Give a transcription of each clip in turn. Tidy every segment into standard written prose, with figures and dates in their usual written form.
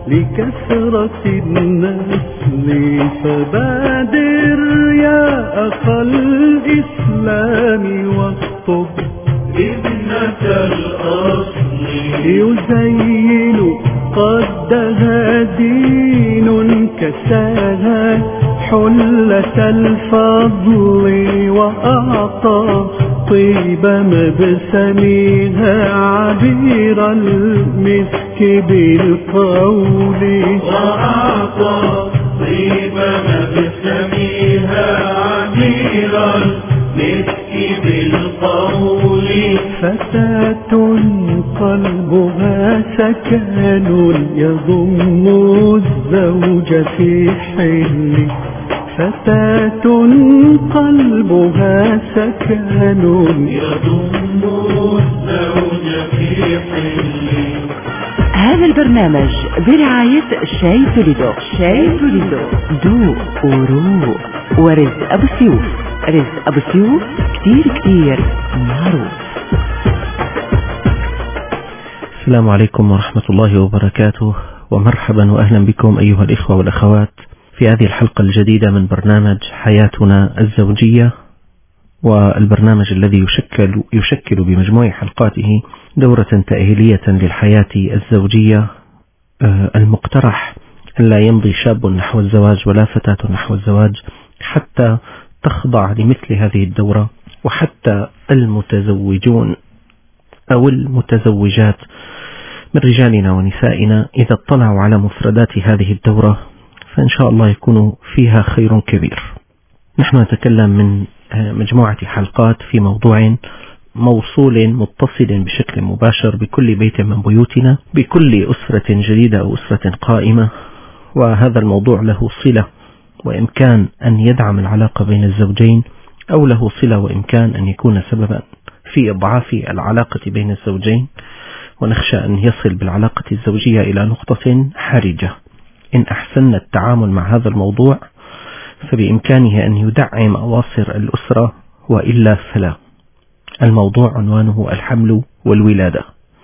لكثرة النسل، فبادر يا أخا الإسلام واخطب ابنة الأصل، يزين قدها دين كساها حلة الفضل، وأعطى طيب مبسمها عبير المسك بالقول، وأعطى طيب مبسمها عبير المسك بالقول. فتاة قلبها سكن يضم الزوج في حل، فتاة قلبها سكن يضم الزوج في حل. هذا البرنامج برعاية شاي توليدو. شاي توليدو ذوق وروق. ورزق أبو سيوف. رزق أبو سيوف كتير معروف. السلام عليكم ورحمة الله وبركاته، ومرحبا وأهلا بكم أيها الإخوة والأخوات في هذه الحلقة الجديدة من برنامج حياتنا الزوجية، والبرنامج الذي يشكل بمجموع حلقاته دورة تأهيلية للحياة الزوجية. المقترح أن لا يمضي شاب نحو الزواج ولا فتاة نحو الزواج حتى تخضع لمثل هذه الدورة، وحتى المتزوجون أو المتزوجات من رجالنا ونسائنا إذا اطلعوا على مفردات هذه الدورة فإن شاء الله يكون فيها خير كبير. نحن نتكلم من مجموعة حلقات في موضوع موصول متصل بشكل مباشر بكل بيت من بيوتنا، بكل أسرة جديدة أو أسرة قائمة، وهذا الموضوع له صلة وإمكان أن يدعم العلاقة بين الزوجين، أو له صلة وإمكان أن يكون سببا في إضعاف العلاقة بين الزوجين، ونخشى أن يصل بالعلاقة الزوجية إلى نقطة حرجة. إن أحسن التعامل مع هذا الموضوع فبإمكانه أن يدعم أواصر الأسرة، وإلا فلا. الموضوع عنوانه الحمل والولادة.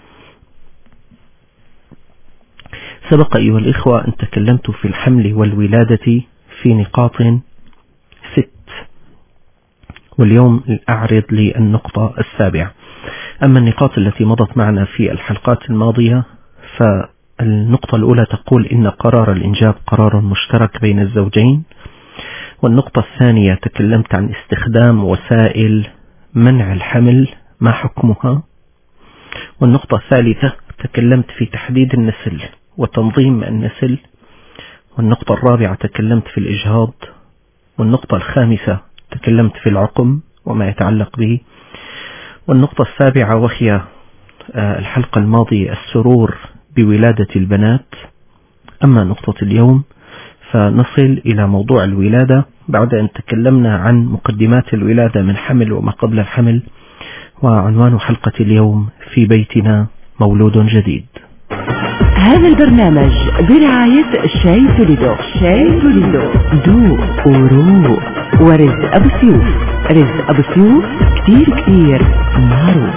سبق أيها الإخوة أن تكلمت في الحمل والولادة في نقاط 6، واليوم أعرض للنقطة 7. أما النقاط التي مضت معنا في الحلقات الماضية فالنقطة الأولى تقول إن قرار الإنجاب قرار مشترك بين الزوجين، والنقطة الثانية تكلمت عن استخدام وسائل منع الحمل ما حكمها، والنقطة الثالثة تكلمت في تحديد النسل وتنظيم النسل، والنقطة الرابعة تكلمت في الإجهاض، والنقطة الخامسة تكلمت في العقم وما يتعلق به، والنقطة السابعة وهي الحلقة الماضية السرور بولادة البنات. أما نقطة اليوم فنصل إلى موضوع الولادة بعد أن تكلمنا عن مقدمات الولادة من حمل وما قبل الحمل، وعنوان حلقة اليوم في بيتنا مولود جديد. هذا البرنامج برعاية شاي توليدو. شاي توليدو ذوق وروق. ورزق أبو سيوف. رزق أبو سيوف كتير معروف.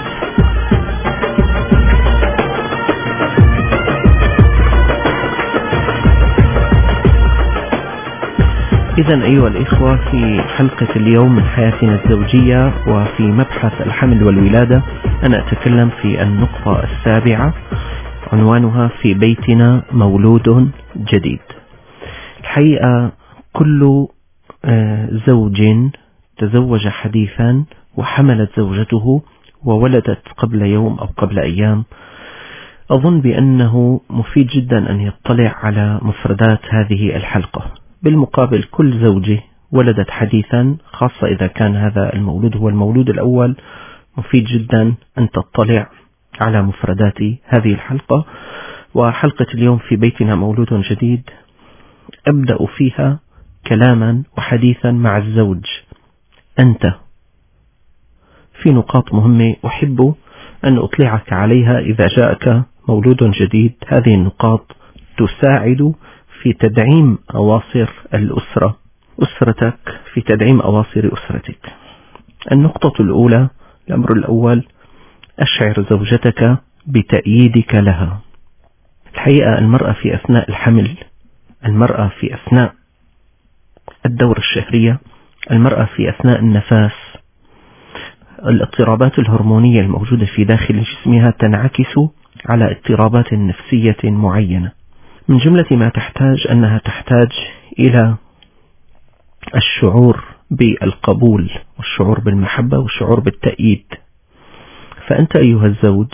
إذن أيها الإخوة، في حلقة اليوم من حياتنا الزوجية وفي مبحث الحمل والولادة أنا أتكلم في النقطة 7، عنوانها في بيتنا مولود جديد. الحقيقة كل زوج تزوج حديثا وحملت زوجته وولدت قبل يوم أو قبل أيام، أظن بأنه مفيد جدا أن يطلع على مفردات هذه الحلقة. بالمقابل كل زوجة ولدت حديثا، خاصة إذا كان هذا المولود هو المولود الأول، مفيد جدا أن تطلع على مفردات هذه الحلقة. وحلقة اليوم في بيتنا مولود جديد أبدأ فيها كلاما وحديثا مع الزوج أنت في نقاط مهمة أحب أن أطلعك عليها إذا جاءك مولود جديد. هذه النقاط تساعد في تدعيم أواصر الأسرة، أسرتك، في تدعيم أواصر أسرتك. النقطة الأولى، الأمر الأول، أشعر زوجتك بتأييدك لها. الحقيقة المرأة في أثناء الحمل، المرأة في أثناء الدورة الشهرية، المرأة في أثناء النفاس، الاضطرابات الهرمونية الموجودة في داخل جسمها تنعكس على اضطرابات نفسية معينة. من جملة ما تحتاج أنها تحتاج إلى الشعور بالقبول والشعور بالمحبة والشعور بالتأييد. فأنت أيها الزوج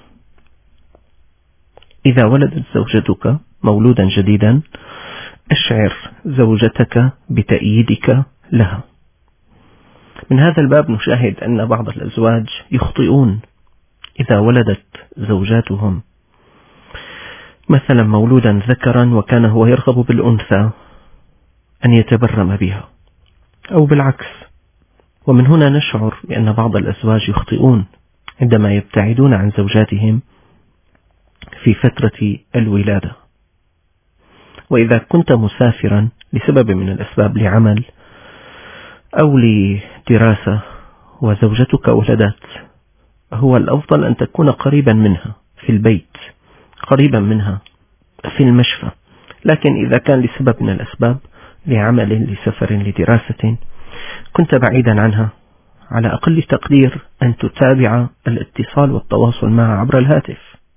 إذا ولدت زوجتك مولودا جديدا أشعر زوجتك بتأييدك لها. من هذا الباب نشاهد أن بعض الأزواج يخطئون إذا ولدت زوجاتهم مثلا مولودا ذكرا وكان هو يرغب بالأنثى أن يتبرم بها، أو بالعكس. ومن هنا نشعر بأن بعض الأزواج يخطئون عندما يبتعدون عن زوجاتهم في فترة الولادة. وإذا كنت مسافرا لسبب من الأسباب، لعمل أو لدراسة، وزوجتك ولدت، هو الأفضل أن تكون قريبا منها في البيت، قريبا منها في المشفى. لكن إذا كان لسبب من الأسباب، لعمل، لسفر، لدراسة، كنت بعيدا عنها، على أقل تقدير أن تتابع الاتصال والتواصل معها عبر الهاتف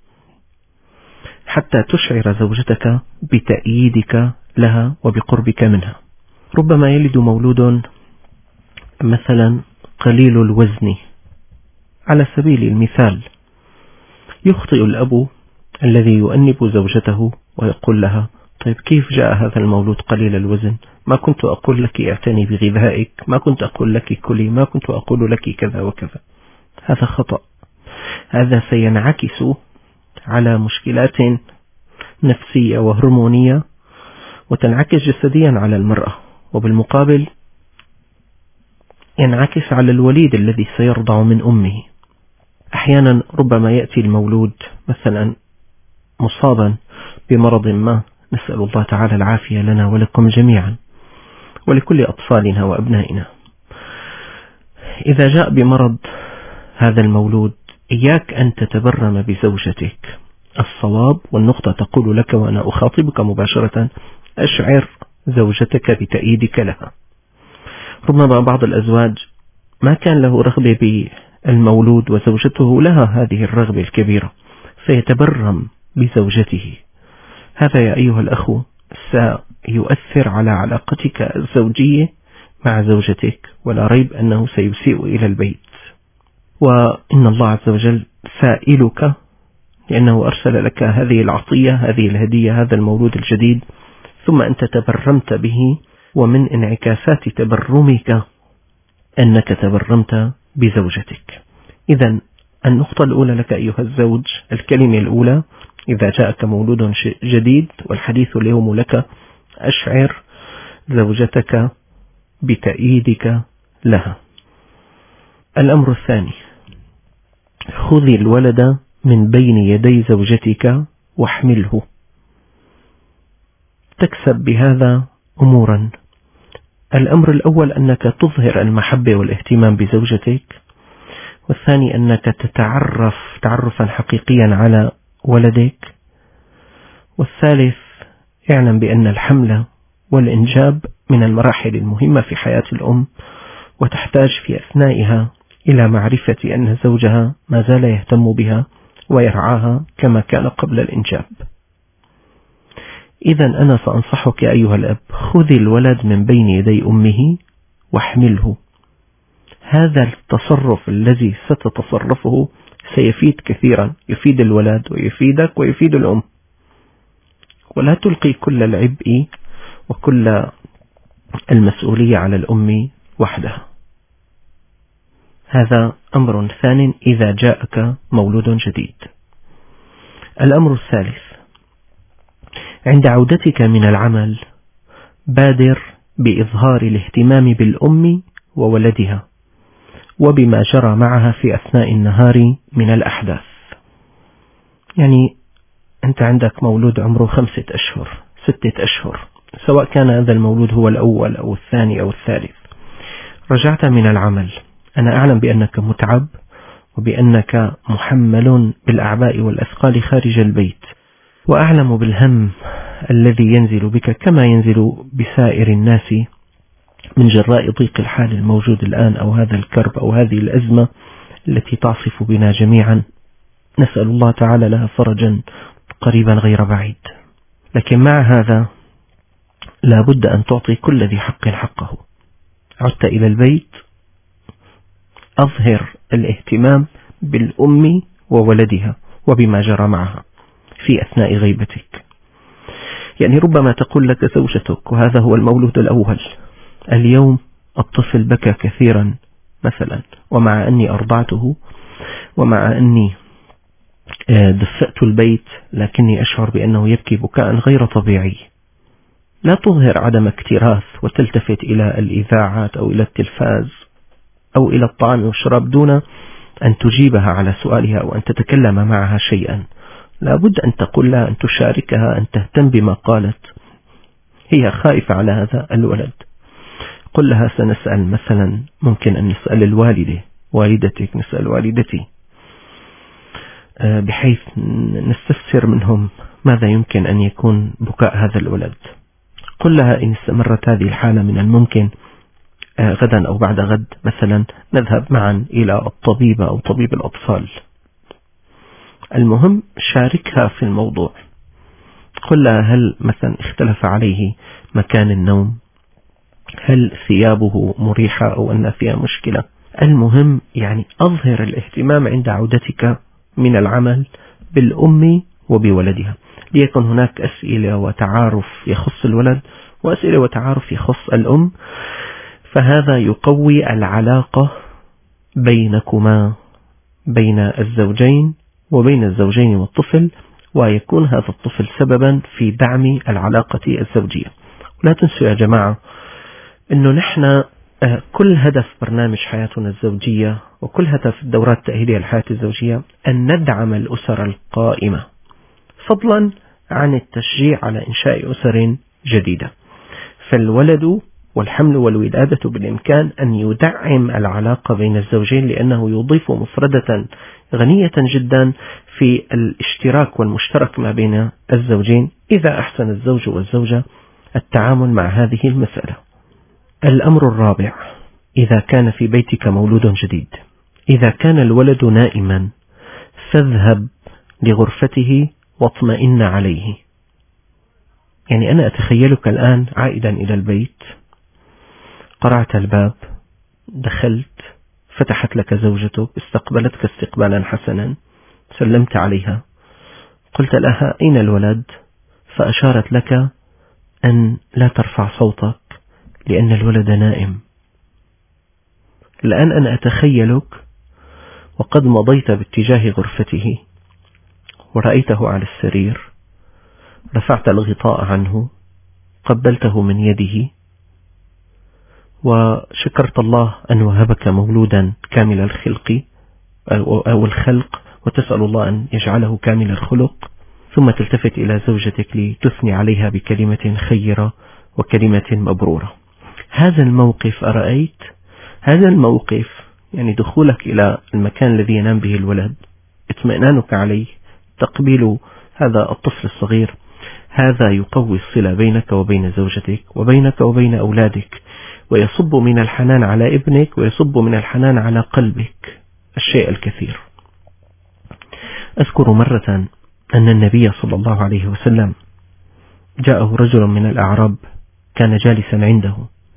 حتى تشعر زوجتك بتأييدك لها وبقربك منها. ربما يلد مولود مثلا قليل الوزن على سبيل المثال، يخطئ الأب الذي يؤنب زوجته ويقول لها: طيب كيف جاء هذا المولود قليل الوزن؟ ما كنت أقول لك اعتني بغذائك، ما كنت أقول لك كلي، ما كنت أقول لك كذا وكذا. هذا خطأ. هذا سينعكس على مشكلات نفسية وهرمونية وتنعكس جسديا على المرأة، وبالمقابل ينعكس على الوليد الذي سيرضع من أمه. أحيانا ربما يأتي المولود مثلا مصابا بمرض ما، نسأل الله تعالى العافية لنا ولكم جميعا ولكل أطفالنا وأبنائنا. إذا جاء بمرض هذا المولود، إياك أن تتبرم بزوجتك. الصواب والنقطة تقول لك وأنا أخاطبك مباشرة: أشعر زوجتك بتأييدك لها. ربما بعض الأزواج ما كان له رغبة بالمولود وزوجته لها هذه الرغبة الكبيرة، فيتبرم بزوجته. هذا يا أيها الأخ سيؤثر على علاقتك الزوجية مع زوجتك، ولا ريب أنه سيسيء إلى البيت. وإن الله عز وجل سائلك لأنه أرسل لك هذه العطية، هذه الهدية، هذا المولود الجديد، ثم أنت تبرمت به. ومن انعكاسات تبرمك أنك تبرمت بزوجتك. إذن النقطة الأولى لك أيها الزوج، الكلمة الأولى إذا جاءك مولود جديد والحديث اليوم لك: أشعر زوجتك بتأييدك لها. الأمر الثاني: خذ الولد من بين يدي زوجتك واحمله. تكسب بهذا أمورا. الأمر الأول أنك تظهر المحبة والاهتمام بزوجتك، والثاني أنك تتعرف تعرفا حقيقيا على ولدك، والثالث اعلم بأن الحمل والإنجاب من المراحل المهمة في حياة الأم، وتحتاج في أثنائها إلى معرفة أن زوجها ما زال يهتم بها ويرعاها كما كان قبل الإنجاب. إذن أنا سأنصحك أيها الأب: خذ الولد من بين يدي أمه واحمله. هذا التصرف الذي ستتصرفه سيفيد كثيرا، يفيد الولد ويفيدك ويفيد الأم. ولا تلقي كل العبء وكل المسؤولية على الأم وحدها. هذا أمر ثاني إذا جاءك مولود جديد. الأمر الثالث: عند عودتك من العمل بادر بإظهار الاهتمام بالأم وولدها وبما جرى معها في أثناء النهار من الأحداث. يعني أنت عندك مولود عمره 5 أشهر 6 أشهر، سواء كان هذا المولود هو الأول أو الثاني أو الثالث، رجعت من العمل، أنا أعلم بأنك متعب وبأنك محمل بالأعباء والأثقال خارج البيت، وأعلم بالهم الذي ينزل بك كما ينزل بسائر الناس من جراء ضيق الحال الموجود الآن، أو هذا الكرب أو هذه الأزمة التي تعصف بنا جميعا. نسأل الله تعالى لها فرجا قريبا غير بعيد. لكن مع هذا لا بد أن تعطي كل ذي حق حقه. عدت إلى البيت، أظهر الاهتمام بالأم وولدها وبما جرى معها في أثناء غيبتك. يعني ربما تقول لك زوجتك، وهذا هو المولود الأول: اليوم الطفل بكى كثيرا مثلا، ومع أني أرضعته ومع أني دفأت البيت، لكني أشعر بأنه يبكي بكاء غير طبيعي. لا تظهر عدم اكتراث وتلتفت إلى الإذاعات أو إلى التلفاز أو إلى الطعام والشراب دون أن تجيبها على سؤالها أو أن تتكلم معها شيئا. لا بد أن تقول لها، أن تشاركها، أن تهتم بما قالت. هي خائفة على هذا الولد، قل لها سنسأل مثلا، ممكن أن نسأل الوالدة، والدتك، نسأل والدتي، بحيث نستفسر منهم ماذا يمكن أن يكون بكاء هذا الولد. قل لها إن استمرت هذه الحالة من الممكن غدا أو بعد غد مثلا نذهب معا إلى الطبيبة أو طبيب الأطفال. المهم شاركها في الموضوع. قل لها هل مثلا اختلف عليه مكان النوم، هل ثيابه مريحة أو أن فيها مشكلة. المهم يعني أظهر الاهتمام عند عودتك من العمل بالأم وبولدها، ليكن هناك أسئلة وتعارف يخص الولد وأسئلة وتعارف يخص الأم، فهذا يقوي العلاقة بينكما، بين الزوجين وبين الزوجين والطفل، ويكون هذا الطفل سببا في دعم العلاقة الزوجية. لا تنسوا يا جماعة أنه نحن كل هدف برنامج حياتنا الزوجية وكل هدف الدورات التأهيلية للحياة الزوجية أن ندعم الأسر القائمة، فضلا عن التشجيع على إنشاء أسر جديدة. فالولد والحمل والولادة بالإمكان أن يدعم العلاقة بين الزوجين، لأنه يضيف مفردة غنية جدا في الاشتراك والمشترك ما بين الزوجين إذا أحسن الزوج والزوجة التعامل مع هذه المسألة. الأمر الرابع: إذا كان في بيتك مولود جديد، إذا كان الولد نائما فاذهب لغرفته واطمئن عليه. يعني أنا أتخيلك الآن عائدا إلى البيت، قرعت الباب، دخلت، فتحت لك زوجتك، استقبلتك استقبالا حسنا، سلمت عليها، قلت لها أين الولد؟ فأشارت لك أن لا ترفع صوتك لأن الولد نائم. الآن أنا أتخيلك وقد مضيت باتجاه غرفته ورأيته على السرير، رفعت الغطاء عنه، قبلته من يده، وشكرت الله أن وهبك مولودا كامل الخلق أو الخلق، وتسأل الله أن يجعله كامل الخلق، ثم تلتفت إلى زوجتك لتثني عليها بكلمة خيرة وكلمة مبرورة. هذا الموقف أرأيت؟ هذا الموقف يعني دخولك إلى المكان الذي ينام به الولد، اطمئنانك عليه، تقبيل هذا الطفل الصغير، هذا يقوي الصلة بينك وبين زوجتك وبينك وبين أولادك، ويصب من الحنان على ابنك ويصب من الحنان على قلبك الشيء الكثير. أذكر مرة أن النبي صلى الله عليه وسلم جاءه رجل من الأعراب كان جالسا عنده،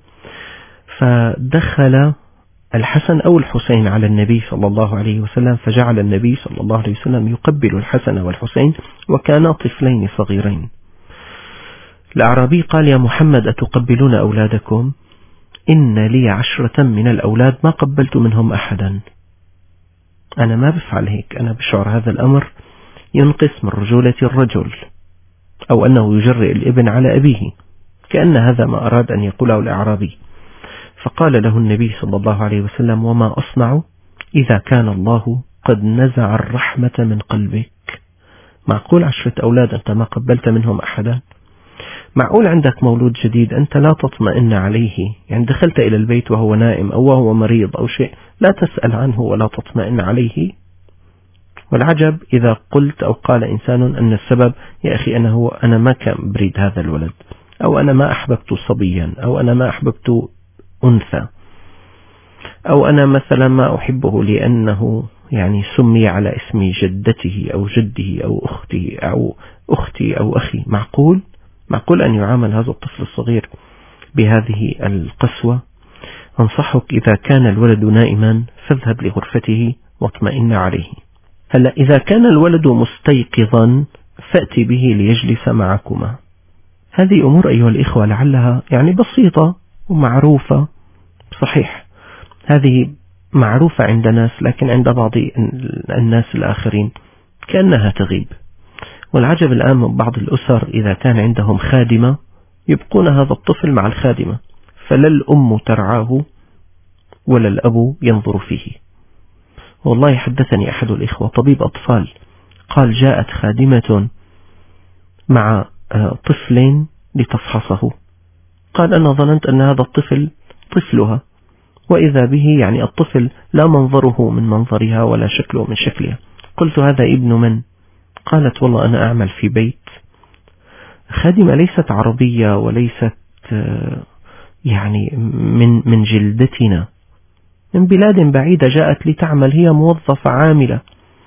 فدخل الحسن أو الحسين على النبي صلى الله عليه وسلم، فجعل النبي صلى الله عليه وسلم يقبل الحسن والحسين وكانا طفلين صغيرين. الأعرابي قال: يا محمد أتقبلون أولادكم؟ إن لي 10 من الأولاد ما قبلت منهم أحدا. أنا ما بفعل هيك، أنا بشعر هذا الأمر ينقص من رجولة الرجل، أو أنه يجرئ الابن على أبيه، كأن هذا ما أراد أن يقوله الأعرابي. فقال له النبي صلى الله عليه وسلم: وما أصنع إذا كان الله قد نزع الرحمة من قلبك؟ معقول 10 أولاد أنت ما قبلت منهم أحدا؟ معقول عندك مولود جديد أنت لا تطمئن عليه؟ يعني دخلت إلى البيت وهو نائم أو وهو مريض أو شيء، لا تسأل عنه ولا تطمئن عليه؟ والعجب إذا قلت أو قال إنسان أن السبب يا أخي أنا ما كان بريد هذا الولد، أو أنا ما أحببت صبيا، أو أنا ما أحببت أنثى، أو أنا مثلا ما أحبه لأنه يعني سمي على اسم جدته أو جده أو أختي أو أخي. معقول أن يعامل هذا الطفل الصغير بهذه القسوة؟ أنصحك إذا كان الولد نائما فاذهب لغرفته واطمئن عليه. هلا إذا كان الولد مستيقظا فأتي به ليجلس معكما. هذه أمور أيها الإخوة لعلها يعني بسيطة ومعروفة، صحيح هذه معروفة عند ناس، لكن عند بعض الناس الآخرين كأنها تغيب. والعجب الآن من بعض الأسر إذا كان عندهم خادمة يبقون هذا الطفل مع الخادمة، فلا الأم ترعاه ولا الأب ينظر فيه. والله حدثني أحد الإخوة طبيب أطفال قال جاءت خادمة مع طفل لتفحصه، قال أنا ظننت أن هذا الطفل طفلها، وإذا به يعني الطفل لا منظره من منظرها ولا شكله من شكلها. قلت هذا ابن من؟ قالت والله أنا أعمل في بيت خادمة ليست عربية وليست يعني من جلدتنا، من بلاد بعيدة جاءت لتعمل، هي موظفة عاملة.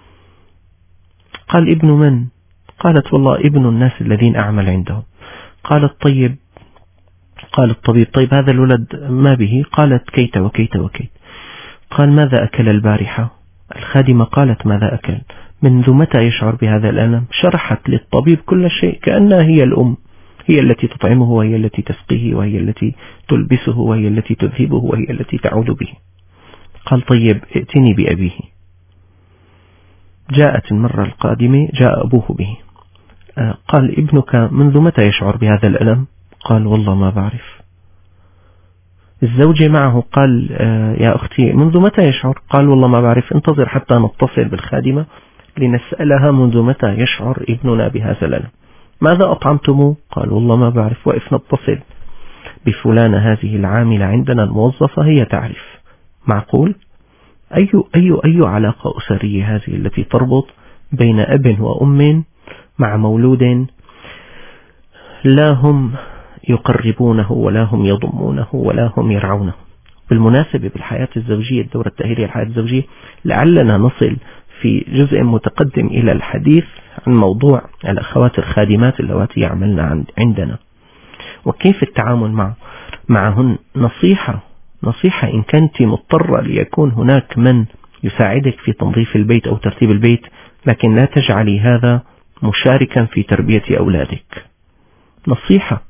قال ابن من؟ قالت والله ابن الناس الذين أعمل عندهم. قالت طيب، قال الطبيب طيب هذا الولد ما به؟ قالت كيت وكيت وكيت. قال ماذا أكل البارحة؟ الخادمة قالت ماذا أكل؟ منذ متى يشعر بهذا الألم؟ شرحت للطبيب كل شيء كأنها هي الأم، هي التي تطعمه وهي التي تسقيه وهي التي تلبسه وهي التي تذهبه وهي التي تعود به. قال طيب ائتني بأبيه. جاءت المرة القادمة جاء أبوه به. قال ابنك منذ متى يشعر بهذا الألم؟ قال والله ما بعرف. الزوجة معه قال يا أختي منذ متى يشعر؟ قال والله ما بعرف، انتظر حتى نتصل بالخادمة لنسألها منذ متى يشعر ابننا بهذا الألم. ماذا أطعمتموه؟ قال والله ما بعرف، وقف نتصل بفلانة هذه العاملة عندنا الموظفة هي تعرف. معقول؟ أي علاقة أسرية هذه التي تربط بين أب وأم مع مولود لا هم يقربونه ولا هم يضمونه ولا هم يرعونه. بالمناسبة بالحياة الزوجية، الدورة التأهيلية للحياة الزوجية، لعلنا نصل في جزء متقدم إلى الحديث عن موضوع الأخوات الخادمات اللواتي يعملن عندنا وكيف التعامل معهن. نصيحة إن كنت مضطرة ليكون هناك من يساعدك في تنظيف البيت أو ترتيب البيت، لكن لا تجعلي هذا مشاركا في تربية أولادك. نصيحة.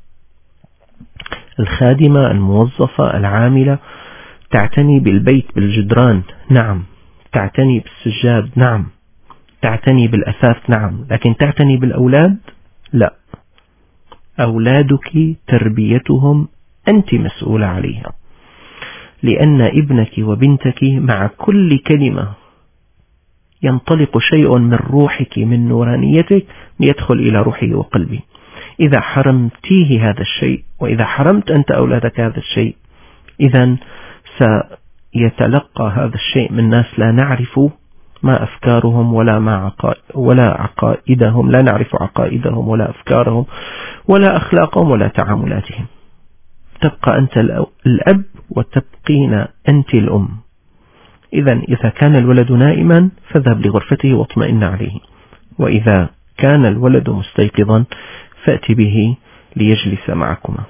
الخادمة الموظفة العاملة تعتني بالبيت بالجدران، نعم، تعتني بالسجاد، نعم، تعتني بالأثاث، نعم، لكن تعتني بالأولاد؟ لا. أولادك تربيتهم أنت مسؤولة عليها، لأن ابنك وبنتك مع كل كلمة ينطلق شيء من روحك من نورانيتك ليدخل إلى روحه وقلبه. إذا حرمتيه هذا الشيء وإذا حرمت أنت أولادك هذا الشيء، إذن سيتلقى هذا الشيء من ناس لا نعرف ما أفكارهم ولا عقائدهم، لا نعرف عقائدهم ولا أفكارهم ولا أخلاقهم ولا تعاملاتهم. تبقى أنت الأب وتبقين أنت الأم. إذا كان الولد نائما فاذهب لغرفته واطمئن عليه، وإذا كان الولد مستيقظا فأتي به ليجلس معكما.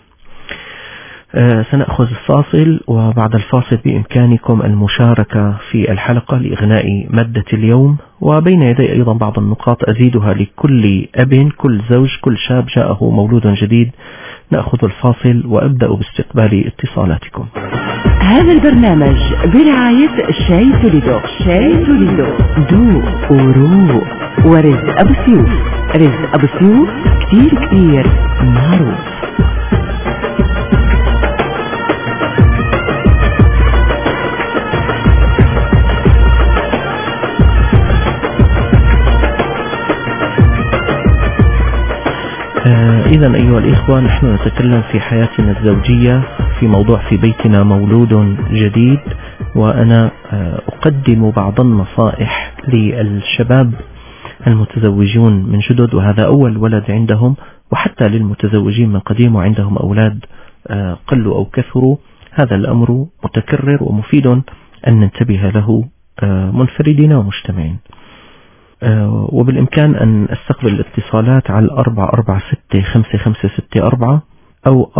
سنأخذ الفاصل، وبعد الفاصل بإمكانكم المشاركة في الحلقة لإغناء مادة اليوم، وبين يدي أيضا بعض النقاط أزيدها لكل أب، كل زوج، كل شاب جاءه مولود جديد. نأخذ الفاصل وأبدأ باستقبال اتصالاتكم. هذا البرنامج برعاية شاي توليدو. شاي توليدو دو ورو ورزق أبو سيوف. رزق أبو سيوف كتير معروف. إذن أيها الإخوة، نحن نتكلم في حياتنا الزوجية في موضوع في بيتنا مولود جديد، وأنا أقدم بعض النصائح للشباب المتزوجون من جدد وهذا أول ولد عندهم، وحتى للمتزوجين من قديم وعندهم أولاد قلوا أو كثروا، هذا الأمر متكرر ومفيد أن ننتبه له منفردين ومجتمعين. وبالإمكان أن أستقبل الاتصالات على 446-5564 أو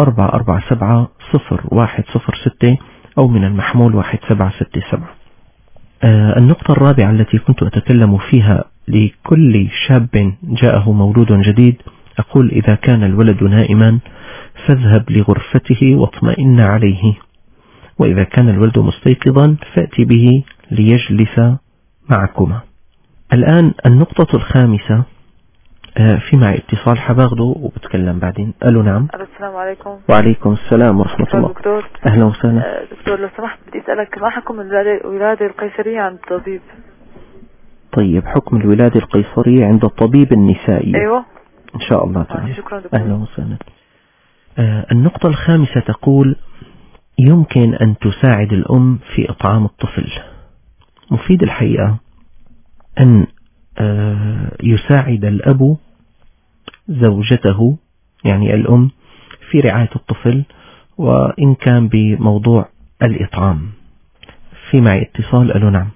447-0106 أو من المحمول 1767. النقطة الرابعة التي كنت أتكلم فيها: لكل شاب جاءه مولود جديد أقول إذا كان الولد نائما فاذهب لغرفته واطمئن عليه، وإذا كان الولد مستيقظا فأتي به ليجلس معكما. الآن النقطة الخامسة، في معي اتصال حباخده وبتكلم بعدين. ألو نعم. السلام عليكم. وعليكم السلام ورحمة الله. دكتور. أهلا وسهلا. دكتور لو سمحت بدي أسألك ما حكم الولادة القيصرية عند الطبيب؟ طيب حكم الولادة القيصرية عند الطبيب النسائي. أيوة إن شاء الله تعالى. شكرا دكتور. أهلا وسهلا. النقطة الخامسة تقول: يمكن أن تساعد الأم في إطعام الطفل. مفيد الحقيقة أن يساعد الأب زوجته يعني الأم في رعاية الطفل، وإن كان بموضوع الإطعام. في معي اتصال. ألو نعم.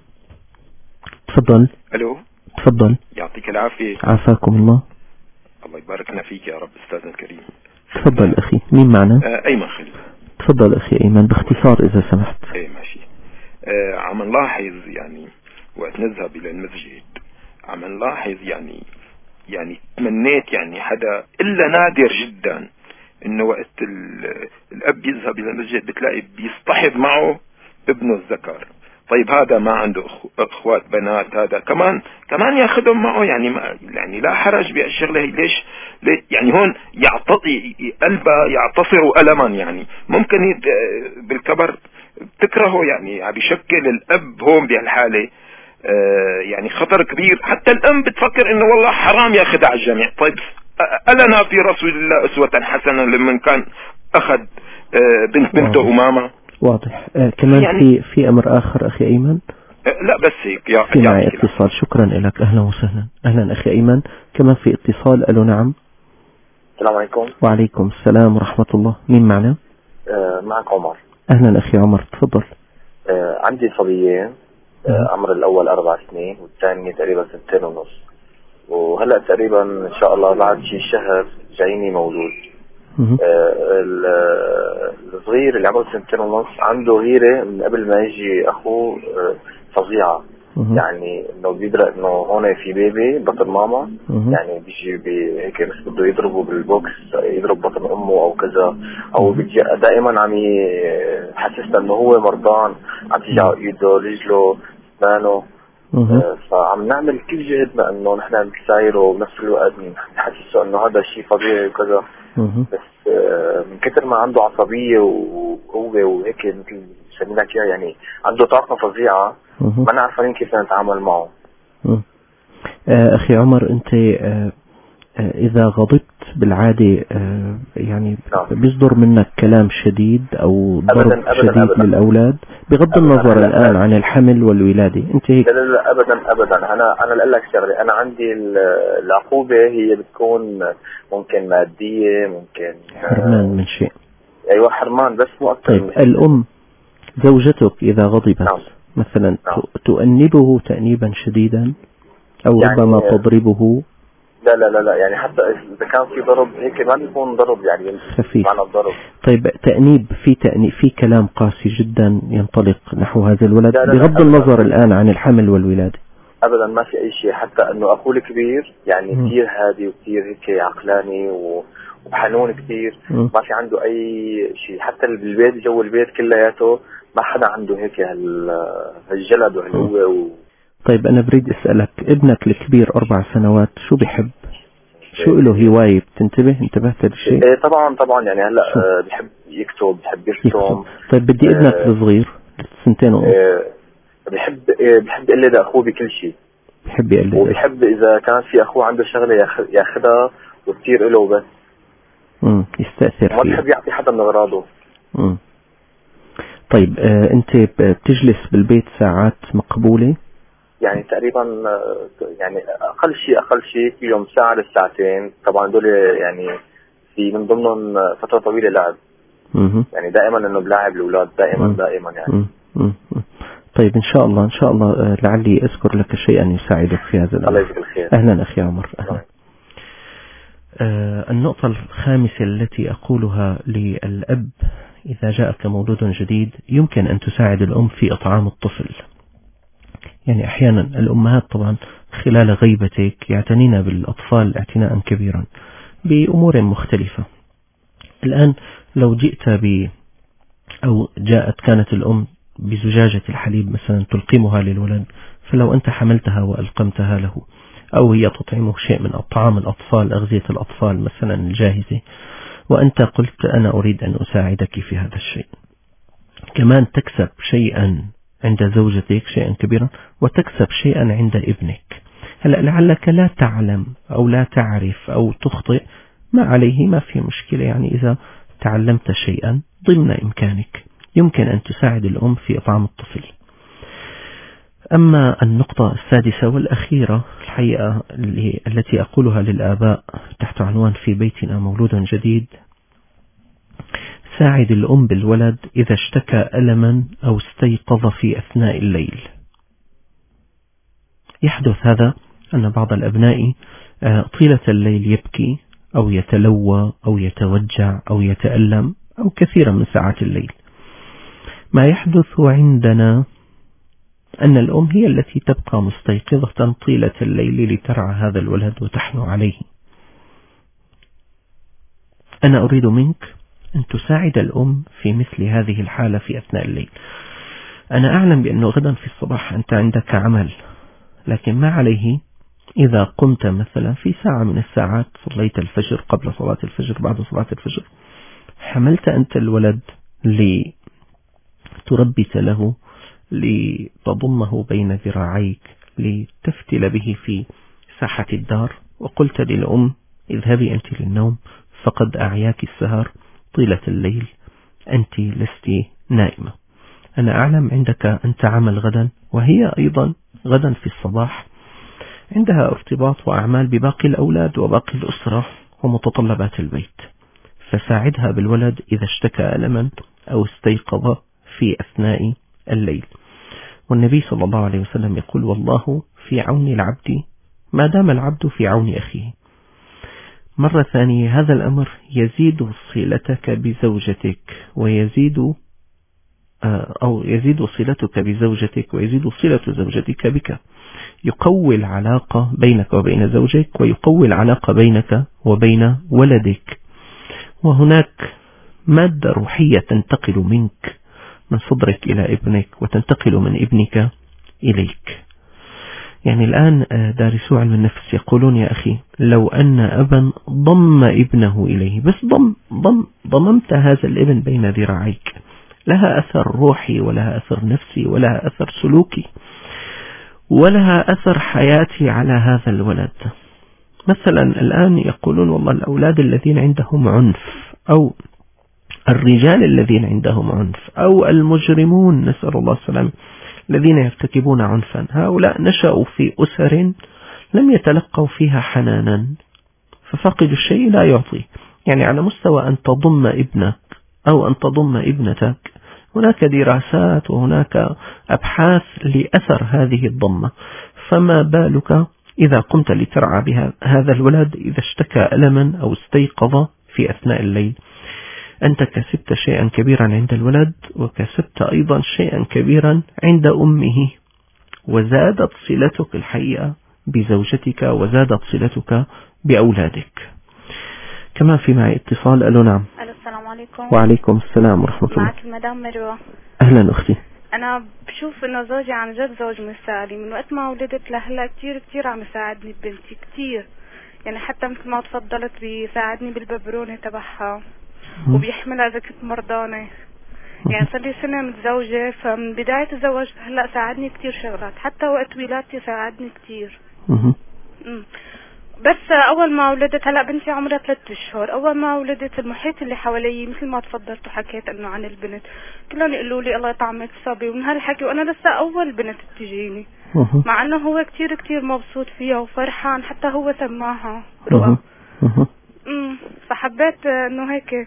تفضل. ألو. تفضل. يعطيك العافية. عافاكم الله. الله يبارك لنا فيك يا رب أستاذنا الكريم. تفضل أخي. مين معنا؟ أيمن خليل. تفضل أخي أيمن باختصار إذا سمحت. إيه ماشي. عم نلاحظ يعني وقت نذهب إلى المسجد عم نلاحظ يعني تمنيت يعني حدا إلا نادر جدا إنه وقت الأب يذهب إلى المسجد بتلاقي بيصطحب معه ابنه الذكر. طيب هذا ما عنده اخوات بنات، هذا كمان ياخذهم معه، يعني لا حرج بهالشغله. ليش يعني هون يعطي قلبه يعتصر ألما، يعني ممكن بالكبر تكرهه، يعني عم بيشكل الاب هون بهالحاله يعني خطر كبير. حتى الام بتفكر انه والله حرام ياخذ على الجميع. طيب ألنا في رسول الله أسوة حسنة لمن كان أخذ بنته أمامة. واضح. كمان يعني في أمر آخر أخي أيمن. لا بس هيك في معي اتصال. شكرا لك. أهلا وسهلا. أهلا أخي أيمن. كمان في اتصال. ألو نعم. السلام عليكم. وعليكم السلام ورحمة الله. مين معنا؟ معك عمر. أهلا أخي عمر. تفضل. عندي صبيين، عمر الأول 4 سنين والثاني تقريبا 2.5 وهلأ تقريبا إن شاء الله بعد شي شهر جايني مولود. الصغير اللي عمره 2.5 عنده غيرة من قبل ما يجي أخوه فظيعة. يعني إنه بيدرك إنه هون في بيبي بطن ماما، يعني بيجي هيك بس بده يضربه بالبوكس، يضرب بطن أمه أو كذا، أو بيجي دائما عم يحسسنا إنه هو مرضان، عم تيجي على إيده رجله أسنانه. فعم نعمل كل جهدنا إنه نحن نسايره وبنفس الوقت نحسسه إنه هذا شيء طبيعي وكذا. بس من كتر ما عنده عصبية وقوة وهيك مثل سمينا كيها، يعني عنده طاقة فظيعة، ما نعرفين كيف نتعامل معه. أخي عمر، أنت إذا غضبت بالعادة يعني بيصدر منك كلام شديد أو ضرب شديد للأولاد بغض النظر الآن عن الحمل والولادة؟ أنت هيك؟ لا أبدا. أنا أقول لك شغلة، أنا عندي العقوبة هي بتكون ممكن مادية، ممكن حرمان من شيء. أيوة حرمان بس مو أكثر. طيب الأم زوجتك إذا غضبت مثلا تؤنبه تأنيبا شديدا أو يعني ربما تضربه؟ لا يعني حتى إذا كان في ضرب هيك ما بيكون ضرب يعني خفيف. معنى الضرب. طيب تأنيب في كلام قاسي جدا ينطلق نحو هذا الولد بغض النظر الآن عن الحمل والولادة؟ أبدا ما في أي شيء. حتى إنه أخوه الكبير يعني كثير هادي وكثير هيك عقلاني وحنون كثير، ما في عنده أي شيء. حتى بالبيت جو البيت كلياته ما حدا عنده هيك هالجلد وهالقوة طيب أنا بريد أسألك، ابنك الكبير 4 سنوات شو بيحب؟ شو له هواية؟ انتبهت للشيء؟ طبعا يعني هلأ بيحب يكتب، بيحب يرسم. طيب بدي ابنك الصغير 2.5 بيحب يقلد أخوه بكل شيء. بيحب يقلد، وبيحب إذا كان في أخوه عنده شغلة ياخدها وكتير له بس يستأثر فيه، ما بيحب يعطي حدا من أغراضه. طيب أنت بتجلس بالبيت ساعات مقبولة؟ يعني تقريبا يعني اقل شيء فيهم ساعه لساعتين. طبعا دول يعني في من ضمنهم فتره طويله لعب. يعني دائما انه بلاعب الاولاد دائما يعني. طيب ان شاء الله لعلي اذكر لك شيئا يساعدك في هذا الامر. الله يجزيك الخير. اهلا اخي عمر. أهلا. النقطة الخامسة التي أقولها للأب إذا جاءك مولود جديد، يمكن أن تساعد الأم في إطعام الطفل. يعني أحيانا الأمهات طبعا خلال غيبتك يعتنين بالأطفال اعتناء كبيرا بأمور مختلفة. الآن لو جئت أو كانت الأم بزجاجة الحليب مثلا تلقمها للولد، فلو أنت حملتها وألقمتها له، أو هي تطعمه شيء من طعام الأطفال، أغذية الأطفال مثلا الجاهزة، وأنت قلت أنا أريد أن أساعدك في هذا الشيء، كمان تكسب شيئا عند زوجتك، شيئا كبيرا، وتكسب شيئا عند ابنك. هلأ لعلك لا تعلم أو لا تعرف أو تخطئ، ما عليه، ما في مشكلة. يعني إذا تعلمت شيئا ضمن إمكانك يمكن أن تساعد الأم في إطعام الطفل. أما النقطة السادسة والأخيرة الحقيقة التي أقولها للآباء تحت عنوان في بيتنا مولود جديد، ساعد الأم بالولد إذا اشتكى ألما أو استيقظ في أثناء الليل. يحدث هذا أن بعض الأبناء طيلة الليل يبكي أو يتلوى أو يتوجع أو يتألم أو كثيرا من ساعات الليل. ما يحدث عندنا أن الأم هي التي تبقى مستيقظة طيلة الليل لترعى هذا الولد وتحنو عليه. أنا أريد منك أن تساعد الأم في مثل هذه الحالة في أثناء الليل. أنا أعلم بأنه غدا في الصباح أنت عندك عمل، لكن ما عليه إذا قمت مثلا في ساعة من الساعات، صليت الفجر، قبل صلاة الفجر، بعد صلاة الفجر، حملت أنت الولد لتربت له، لتضمه بين ذراعيك، لتفتل به في ساحة الدار، وقلت للأم اذهبي أنت للنوم فقد أعياك السهر طيلة الليل، أنت لست نائمة. أنا أعلم عندك أنت عمل غدا، وهي أيضا غدا في الصباح عندها ارتباط وأعمال بباقي الأولاد وباقي الأسرة ومتطلبات البيت، فساعدها بالولد إذا اشتكى ألما أو استيقظ في أثناء الليل. والنبي صلى الله عليه وسلم يقول والله في عون العبد ما دام العبد في عون أخيه. مرة ثانية هذا الأمر يزيد صلتك بزوجتك، ويزيد صلتك بزوجتك، ويزيد صلة زوجتك بك، يقوي العلاقة بينك وبين زوجك، ويقوي العلاقة بينك وبين ولدك. وهناك مادة روحية تنتقل منك من صدرك إلى ابنك وتنتقل من ابنك إليك. يعني الآن دارسو علم النفس يقولون يا أخي لو أن أبا ضم ابنه إليه، بس ضممت هذا الابن بين ذراعيك، لها أثر روحي ولها أثر نفسي ولها أثر سلوكي ولها أثر حياتي على هذا الولد. مثلا الآن يقولون والله الأولاد الذين عندهم عنف، أو الرجال الذين عندهم عنف، أو المجرمون نسأل الله السلامة الذين يرتكبون عنفا، هؤلاء نشأوا في أسر لم يتلقوا فيها حنانا، ففاقد الشيء لا يعطي. يعني على مستوى أن تضم ابنك أو أن تضم ابنتك، هناك دراسات وهناك أبحاث لأثر هذه الضمة، فما بالك إذا قمت لترعى بها هذا الولد إذا اشتكى ألما أو استيقظ في أثناء الليل. أنت كسبت شيئا كبيرا عند الولد، وكسبت أيضا شيئا كبيرا عند أمه، وزادت صلتك الحقيقة بزوجتك، وزادت صلتك بأولادك. كما في معي اتصال. ألو نعم. السلام عليكم. وعليكم السلام ورحمة الله. معك المدام مروة. أهلا أختي. أنا بشوف إنه زوجي عن جد زوج مثالي، من وقت ما ولدت لهلا كتير عم يساعدني ببنتي كتير، يعني حتى مثل ما تفضلت بيساعدني بالببرونة تبعها وبيحملها إذا كنت مرضانة. يعني صار لي سنة متزوجة، فمن بداية الزواج هلا ساعدني كتير شغلات، حتى وقت ولادتي ساعدني كتير. بس أول ما ولدت، هلا بنتي عمرها 3 أشهر، أول ما ولدت المحيط اللي حوالي مثل ما تفضلت وحكيت إنه عن البنت كلهم يقولوا لي الله يطعمك صبي، ومن هالحكي وأنا لسه أول بنت تجيني، مع إنه هو كتير كتير مبسوط فيها وفرحان، حتى هو سماها رؤى. فحبيت إنه هيك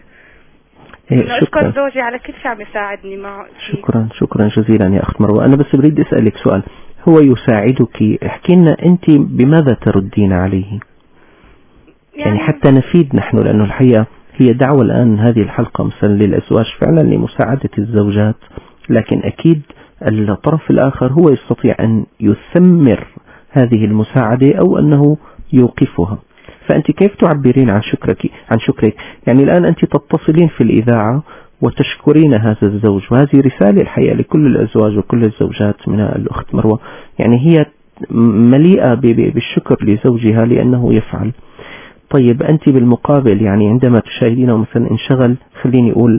أشكر زوجي على كل شيء عم يساعدني معه. شكرا جزيلا يا أخت مروة. أنا بس بريد أسألك سؤال، هو يساعدك، احكي لنا أنت بماذا تردين عليه؟ يعني حتى نفيد نحن، لأنه الحقيقة هي دعوة الآن هذه الحلقة مثلا للأزواج فعلا لمساعدة الزوجات، لكن أكيد الطرف الآخر هو يستطيع أن يثمر هذه المساعدة أو أنه يوقفها. فأنت كيف تعبرين عن شكرك؟ يعني الآن أنت تتصلين في الإذاعة وتشكرين هذا الزوج، وهذه رسالة الحقيقة لكل الأزواج وكل الزوجات من الأخت مروة، يعني هي مليئة بالشكر لزوجها لأنه يفعل. طيب أنت بالمقابل يعني عندما تشاهدينه مثلا انشغل، خليني أقول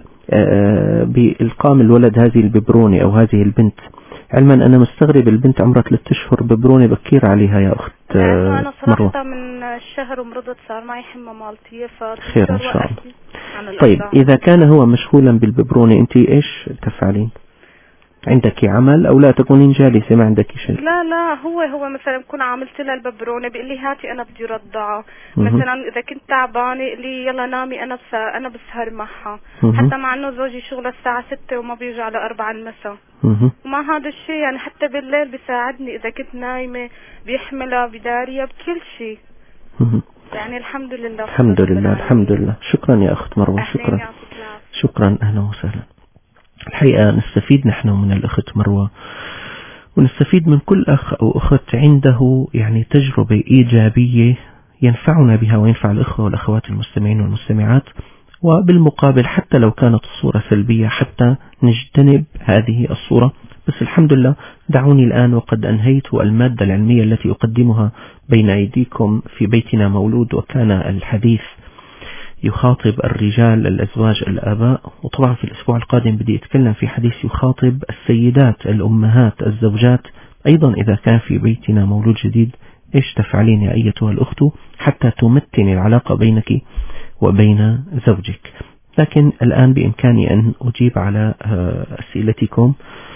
بإلقام الولد هذه الببرونة أو هذه البنت، علما أنا مستغرب البنت عمرها 3 أشهر، ببرونة بكير عليها يا أخت مروة. أنا صراحة من الشهر ومرضت صار معي حمى مالتي، خير إن شاء الله. طيب إذا كان هو مشغولا بالببرونة أنت إيش تفعلين؟ عندك عمل أو لا تكونين جالسة ما عندك شيء؟ لا هو مثلا بكون عاملت لها الببرونة بيقول لي هاتي أنا بدي رضعها، مثلا إذا كنت تعبانة لي يلا نامي أنا بسهر معها، حتى مع إنه زوجي شغله الساعة 6 وما بيجي على 4 المساء، ومع هذا الشيء يعني حتى بالليل بيساعدني، إذا كنت نايمة بيحملها بداريها بكل شيء. يعني الحمد لله الحمد لله. شكرا يا أخت مروة، شكرا أهلا وسهلا. الحقيقة نستفيد نحن من الأخت مروة، ونستفيد من كل أخ أو أخت عنده يعني تجربة إيجابية ينفعنا بها وينفع الأخوة والأخوات المستمعين والمستمعات، وبالمقابل حتى لو كانت الصورة سلبية حتى نجتنب هذه الصورة. بس الحمد لله دعوني الآن وقد أنهيت المادة العلمية التي أقدمها بين أيديكم في بيتنا مولود، وكان الحديث يخاطب الرجال الأزواج الآباء، وطبعا في الأسبوع القادم بدي أتكلم في حديث يخاطب السيدات الأمهات الزوجات أيضا، إذا كان في بيتنا مولود جديد إيش تفعلين يا أيتها الأخت حتى تمتن العلاقة بينك وبين زوجك. لكن الآن بإمكاني أن أجيب على أسئلتكم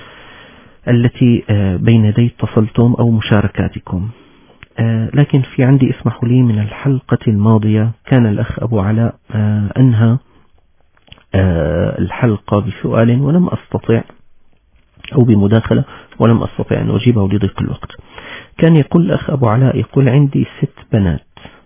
التي بين يدي اتصلتم أو مشاركاتكم. لكن في عندي اسمحوا لي من الحلقة الماضية كان الأخ أبو علاء أنهى الحلقة بسؤال ولم أستطع، أو بمداخلة ولم أستطع أن أجيبه لضيق الوقت. كان يقول الأخ أبو علاء، يقول عندي 6 بنات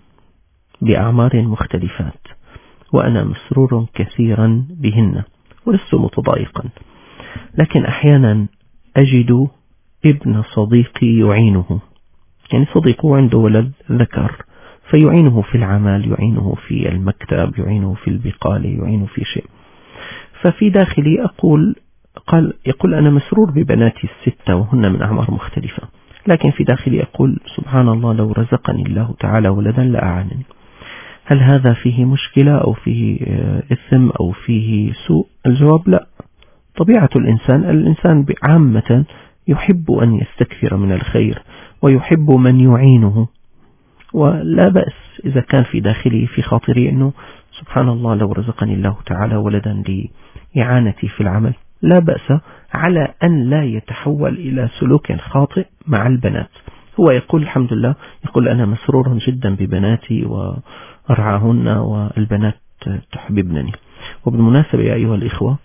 بأعمار مختلفات، وأنا مسرور كثيرا بهن ولست متضايقا، لكن أحيانا أجد ابن صديقي يعينه، يعني صديقه عنده ولد ذكر فيعينه في العمل، يعينه في المكتب، يعينه في البقالة، يعينه في شيء. ففي داخلي يقول أنا مسرور ببناتي 6 وهن من أعمار مختلفة، لكن في داخلي أقول سبحان الله لو رزقني الله تعالى ولدا لأعانني. هل هذا فيه مشكلة أو فيه إثم أو فيه سوء؟ الجواب لا. طبيعة الإنسان عامة يحب أن يستكثر من الخير ويحب من يعينه، ولا بأس إذا كان في داخلي في خاطري أنه سبحان الله لو رزقني الله تعالى ولدا لإعانتي في العمل، لا بأس، على أن لا يتحول إلى سلوك خاطئ مع البنات. هو يقول الحمد لله، يقول أنا مسرور جدا ببناتي وأرعاهن والبنات تحببنني. وبالمناسبة يا أيها الإخوة